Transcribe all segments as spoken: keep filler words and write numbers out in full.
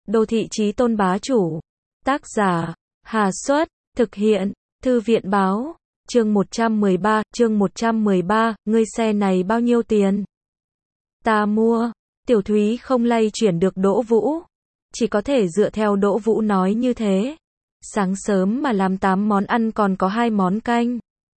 Đô thị chí tôn bá chủ. Tác giả, Hà Xuất, thực hiện, Thư viện báo. Chương một trăm mười ba, chương một trăm mười ba, ngươi xe này bao nhiêu tiền? Ta mua. Tiểu Thúy không lay chuyển được Đỗ Vũ, chỉ có thể dựa theo Đỗ Vũ nói như thế. Sáng sớm mà làm tám món ăn còn có hai món canh.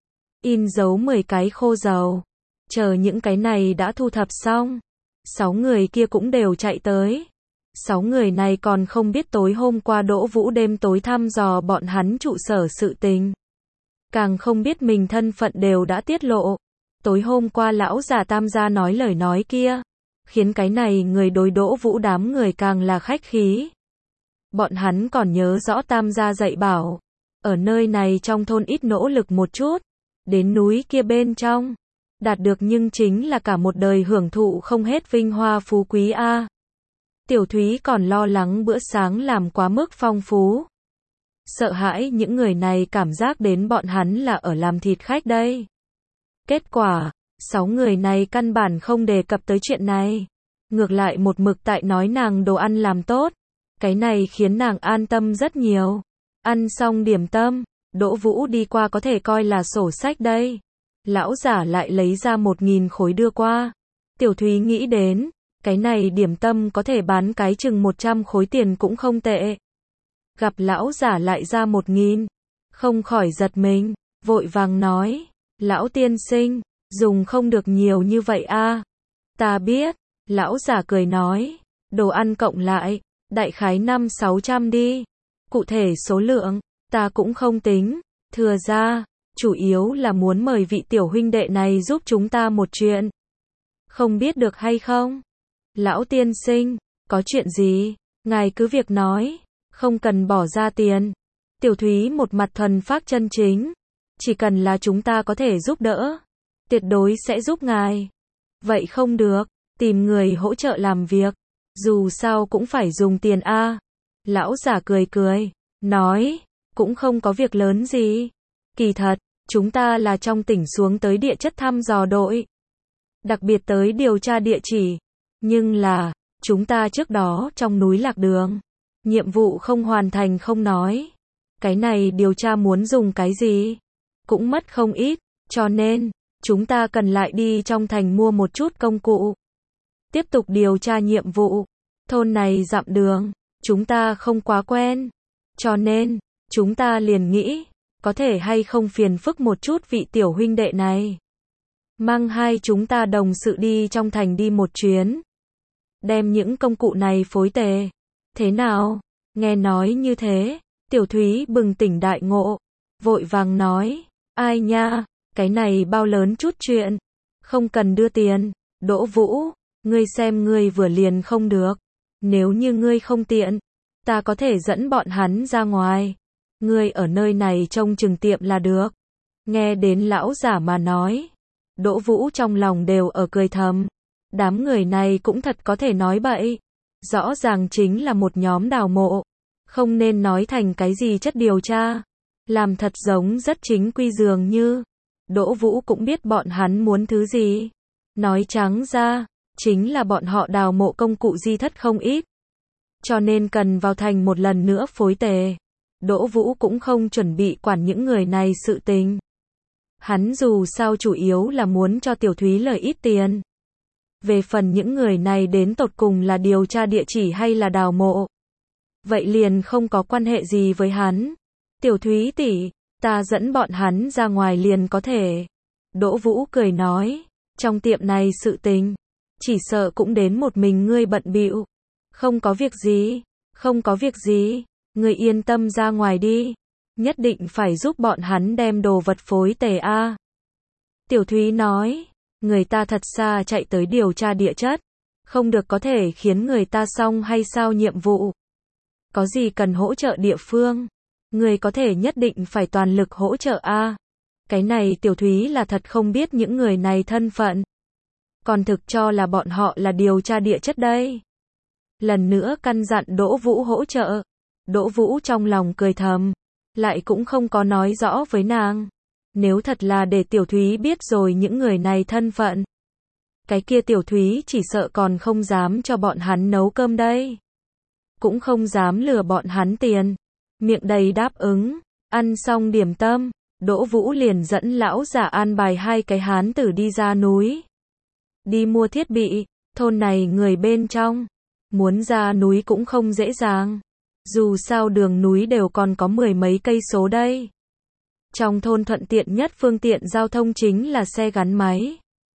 In dấu mười cái khô dầu. Chờ những cái này đã thu thập xong, sáu người kia cũng đều chạy tới. Sáu người này còn không biết tối hôm qua Đỗ Vũ đêm tối thăm dò bọn hắn trụ sở sự tình. Càng không biết mình thân phận đều đã tiết lộ. Tối hôm qua lão già Tam gia nói lời nói kia, khiến cái này người đối Đỗ Vũ đám người càng là khách khí. Bọn hắn còn nhớ rõ Tam gia dạy bảo, ở nơi này trong thôn ít nỗ lực một chút, đến núi kia bên trong, đạt được nhưng chính là cả một đời hưởng thụ không hết vinh hoa phú quý a. Tiểu Thúy còn lo lắng bữa sáng làm quá mức phong phú, sợ hãi những người này cảm giác đến bọn hắn là ở làm thịt khách đây. Kết quả, sáu người này căn bản không đề cập tới chuyện này, ngược lại một mực tại nói nàng đồ ăn làm tốt. Cái này khiến nàng an tâm rất nhiều. Ăn xong điểm tâm, Đỗ Vũ đi qua có thể coi là sổ sách đây. Lão giả lại lấy ra một nghìn khối đưa qua. Tiểu Thúy nghĩ đến, cái này điểm tâm có thể bán cái chừng một trăm khối tiền cũng không tệ. Gặp lão giả lại ra một nghìn, không khỏi giật mình, vội vàng nói, lão tiên sinh, dùng không được nhiều như vậy a. Ta biết, lão giả cười nói, đồ ăn cộng lại, đại khái năm sáu trăm đi. Cụ thể số lượng, ta cũng không tính, thừa ra, chủ yếu là muốn mời vị tiểu huynh đệ này giúp chúng ta một chuyện. Không biết được hay không? Lão tiên sinh, có chuyện gì? Ngài cứ việc nói, không cần bỏ ra tiền. Tiểu Thúy một mặt thuần phác chân chính, chỉ cần là chúng ta có thể giúp đỡ, tuyệt đối sẽ giúp ngài. Vậy không được, tìm người hỗ trợ làm việc, dù sao cũng phải dùng tiền a. Lão giả cười cười, nói, cũng không có việc lớn gì. Kỳ thật, chúng ta là trong tỉnh xuống tới địa chất thăm dò đội, đặc biệt tới điều tra địa chỉ. Nhưng là, chúng ta trước đó trong núi lạc đường, nhiệm vụ không hoàn thành không nói. Cái này điều tra muốn dùng cái gì? Cũng mất không ít, cho nên, chúng ta cần lại đi trong thành mua một chút công cụ. Tiếp tục điều tra nhiệm vụ. Thôn này dặm đường, chúng ta không quá quen. Cho nên, chúng ta liền nghĩ, có thể hay không phiền phức một chút vị tiểu huynh đệ này. Mang hai chúng ta đồng sự đi trong thành đi một chuyến. Đem những công cụ này phối tề. Thế nào? Nghe nói như thế, Tiểu Thúy bừng tỉnh đại ngộ. Vội vàng nói, ai nha, cái này bao lớn chút chuyện. Không cần đưa tiền. Đỗ Vũ, ngươi xem ngươi vừa liền không được. Nếu như ngươi không tiện, ta có thể dẫn bọn hắn ra ngoài. Ngươi ở nơi này trông chừng tiệm là được. Nghe đến lão giả mà nói, Đỗ Vũ trong lòng đều ở cười thầm. Đám người này cũng thật có thể nói bậy. Rõ ràng chính là một nhóm đào mộ. Không nên nói thành cái gì chất điều tra. Làm thật giống rất chính quy dường như. Đỗ Vũ cũng biết bọn hắn muốn thứ gì. Nói trắng ra, chính là bọn họ đào mộ công cụ di thất không ít. Cho nên cần vào thành một lần nữa phối tề. Đỗ Vũ cũng không chuẩn bị quản những người này sự tình. Hắn dù sao chủ yếu là muốn cho Tiểu Thúy lời ít tiền. Về phần những người này đến tột cùng là điều tra địa chỉ hay là đào mộ, vậy liền không có quan hệ gì với hắn. Tiểu Thúy tỷ, ta dẫn bọn hắn ra ngoài liền có thể. Đỗ Vũ cười nói, trong tiệm này sự tình, chỉ sợ cũng đến một mình ngươi bận bịu. Không có việc gì, không có việc gì, ngươi yên tâm ra ngoài đi. Nhất định phải giúp bọn hắn đem đồ vật phối tề a. Tiểu Thúy nói, người ta thật xa chạy tới điều tra địa chất, không được có thể khiến người ta xong hay sao nhiệm vụ. Có gì cần hỗ trợ địa phương, người có thể nhất định phải toàn lực hỗ trợ a. Cái này Tiểu Thúy là thật không biết những người này thân phận, còn thực cho là bọn họ là điều tra địa chất đây. Lần nữa căn dặn Đỗ Vũ hỗ trợ. Đỗ Vũ trong lòng cười thầm, lại cũng không có nói rõ với nàng. Nếu thật là để Tiểu Thúy biết rồi những người này thân phận, cái kia Tiểu Thúy chỉ sợ còn không dám cho bọn hắn nấu cơm đây. cũng không dám lừa bọn hắn tiền. Miệng đầy đáp ứng, ăn xong điểm tâm, Đỗ Vũ liền dẫn lão già an bài hai cái hán tử đi ra núi. Đi mua thiết bị, thôn này người bên trong, muốn ra núi cũng không dễ dàng. Dù sao đường núi đều còn có mười mấy cây số đây. Trong thôn thuận tiện nhất phương tiện giao thông chính là xe gắn máy.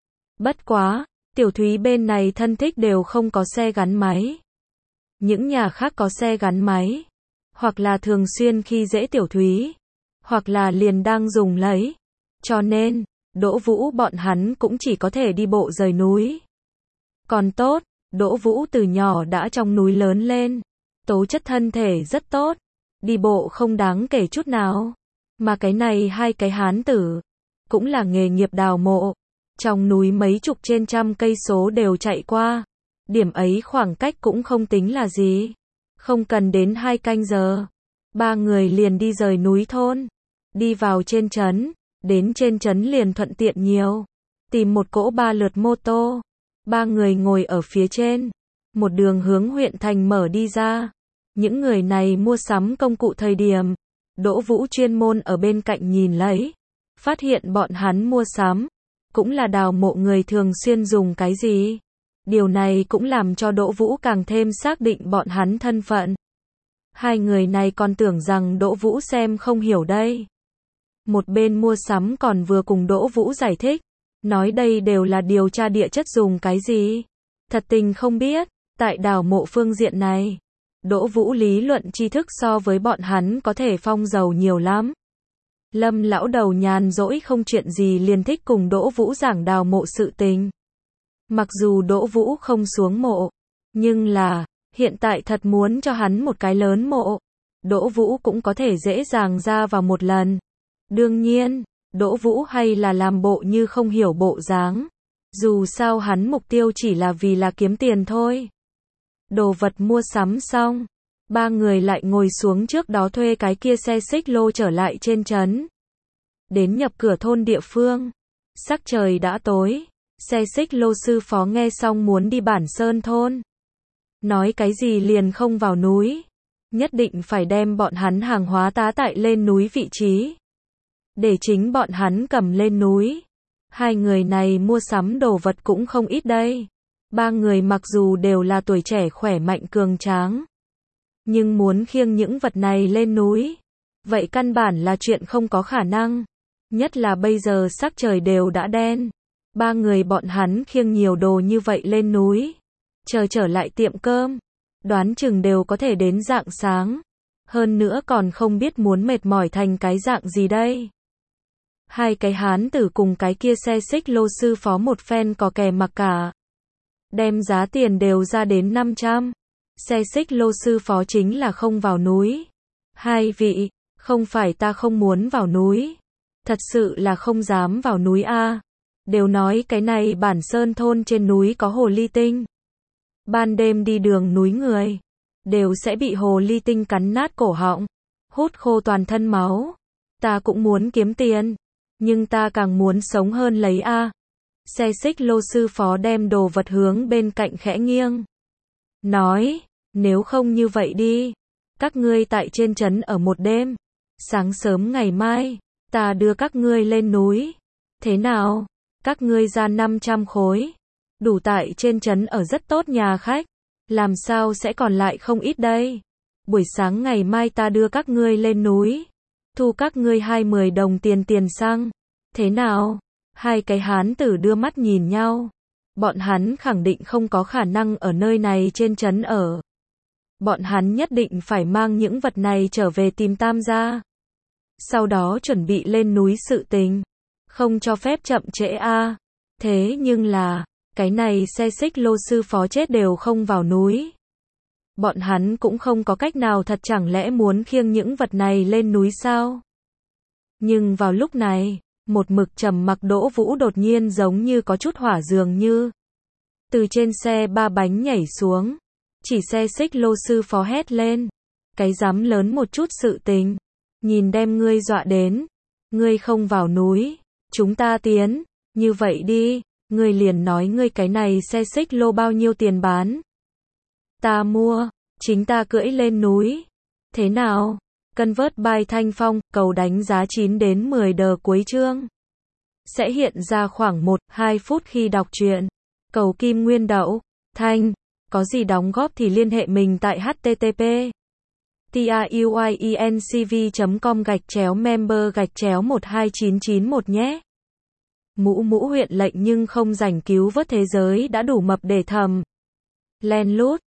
Bất quá, Tiểu Thúy bên này thân thích đều không có xe gắn máy. Những nhà khác có xe gắn máy, hoặc là thường xuyên khi dễ Tiểu Thúy, hoặc là liền đang dùng lấy. Cho nên, Đỗ Vũ bọn hắn cũng chỉ có thể đi bộ rời núi. Còn tốt, Đỗ Vũ từ nhỏ đã trong núi lớn lên, tố chất thân thể rất tốt, đi bộ không đáng kể chút nào. Mà cái này hai cái hán tử, cũng là nghề nghiệp đào mộ, trong núi mấy chục trên trăm cây số đều chạy qua. Điểm ấy khoảng cách cũng không tính là gì. Không cần đến hai canh giờ, ba người liền đi rời núi thôn, đi vào trên trấn, đến trên trấn liền thuận tiện nhiều. Tìm một cỗ ba lượt mô tô, ba người ngồi ở phía trên, một đường hướng huyện thành mở đi ra. Những người này mua sắm công cụ thời điểm, Đỗ Vũ chuyên môn ở bên cạnh nhìn lấy, phát hiện bọn hắn mua sắm, cũng là đào mộ người thường xuyên dùng cái gì. Điều này cũng làm cho Đỗ Vũ càng thêm xác định bọn hắn thân phận. Hai người này còn tưởng rằng Đỗ Vũ xem không hiểu đây. Một bên mua sắm còn vừa cùng Đỗ Vũ giải thích, nói đây đều là điều tra địa chất dùng cái gì. Thật tình không biết, tại đào mộ phương diện này, Đỗ Vũ lý luận tri thức so với bọn hắn có thể phong dầu nhiều lắm. Lâm lão đầu nhàn rỗi không chuyện gì liền thích cùng Đỗ Vũ giảng đào mộ sự tình. Mặc dù Đỗ Vũ không xuống mộ, nhưng là, hiện tại thật muốn cho hắn một cái lớn mộ, Đỗ Vũ cũng có thể dễ dàng ra vào một lần. Đương nhiên, Đỗ Vũ hay là làm bộ như không hiểu bộ dáng. Dù sao hắn mục tiêu chỉ là vì là kiếm tiền thôi. Đồ vật mua sắm xong, ba người lại ngồi xuống trước đó thuê cái kia xe xích lô trở lại trên trấn. Đến nhập cửa thôn địa phương, sắc trời đã tối, xe xích lô sư phó nghe xong muốn đi Bản Sơn thôn. Nói cái gì liền không vào núi, nhất định phải đem bọn hắn hàng hóa tá tại lên núi vị trí, để chính bọn hắn cầm lên núi. Hai người này mua sắm đồ vật cũng không ít đây. Ba người mặc dù đều là tuổi trẻ khỏe mạnh cường tráng, nhưng muốn khiêng những vật này lên núi, vậy căn bản là chuyện không có khả năng. Nhất là bây giờ sắc trời đều đã đen. Ba người bọn hắn khiêng nhiều đồ như vậy lên núi, chờ trở lại tiệm cơm, đoán chừng đều có thể đến rạng sáng. Hơn nữa còn không biết muốn mệt mỏi thành cái dạng gì đây. Hai cái hán tử cùng cái kia xe xích lô sư phó một phen có kè mặc cả, đem giá tiền đều ra đến năm trăm. Xe xích lô sư phó chính là không vào núi. Hai vị, không phải ta không muốn vào núi, thật sự là không dám vào núi a. Đều nói cái này Bản Sơn thôn trên núi có hồ ly tinh. Ban đêm đi đường núi người, đều sẽ bị hồ ly tinh cắn nát cổ họng, hút khô toàn thân máu. Ta cũng muốn kiếm tiền, nhưng ta càng muốn sống hơn lấy a. Xe xích lô sư phó đem đồ vật hướng bên cạnh khẽ nghiêng. Nói, nếu không như vậy đi, các ngươi tại trên trấn ở một đêm, sáng sớm ngày mai, ta đưa các ngươi lên núi. Thế nào? Các ngươi ra năm trăm khối, đủ tại trên trấn ở rất tốt nhà khách, làm sao sẽ còn lại không ít đây? Buổi sáng ngày mai ta đưa các ngươi lên núi, thu các ngươi hai mươi đồng tiền tiền xăng. Thế nào? Hai cái hán tử đưa mắt nhìn nhau. Bọn hắn khẳng định không có khả năng ở nơi này trên trấn ở. Bọn hắn nhất định phải mang những vật này trở về tìm Tam gia. Sau đó chuẩn bị lên núi sự tình. Không cho phép chậm trễ a. Thế nhưng là, cái này xe xích lô sư phó chết đều không vào núi. Bọn hắn cũng không có cách nào, thật chẳng lẽ muốn khiêng những vật này lên núi sao? Nhưng vào lúc này, một mực trầm mặc Đỗ Vũ đột nhiên giống như có chút hỏa dường như. Từ trên xe ba bánh nhảy xuống, chỉ xe xích lô sư phó hét lên. Cái dám lớn một chút sự tình, nhìn đem ngươi dọa đến. Ngươi không vào núi, chúng ta tiến, như vậy đi, ngươi liền nói ngươi cái này xe xích lô bao nhiêu tiền bán. Ta mua, Chính ta cưỡi lên núi. Thế nào? Convert by Thanh Phong, cầu đánh giá chín đến mười đờ cuối chương. Sẽ hiện ra khoảng một đến hai phút khi đọc truyện. Cầu Kim Nguyên Đậu. Thanh. Có gì đóng góp thì liên hệ mình tại http truyencv chấm com gạch chéo member gạch chéo một hai chín chín một nhé. Mũ mũ huyện lệnh nhưng không rảnh cứu vớt thế giới đã đủ mập để thầm. Len lút.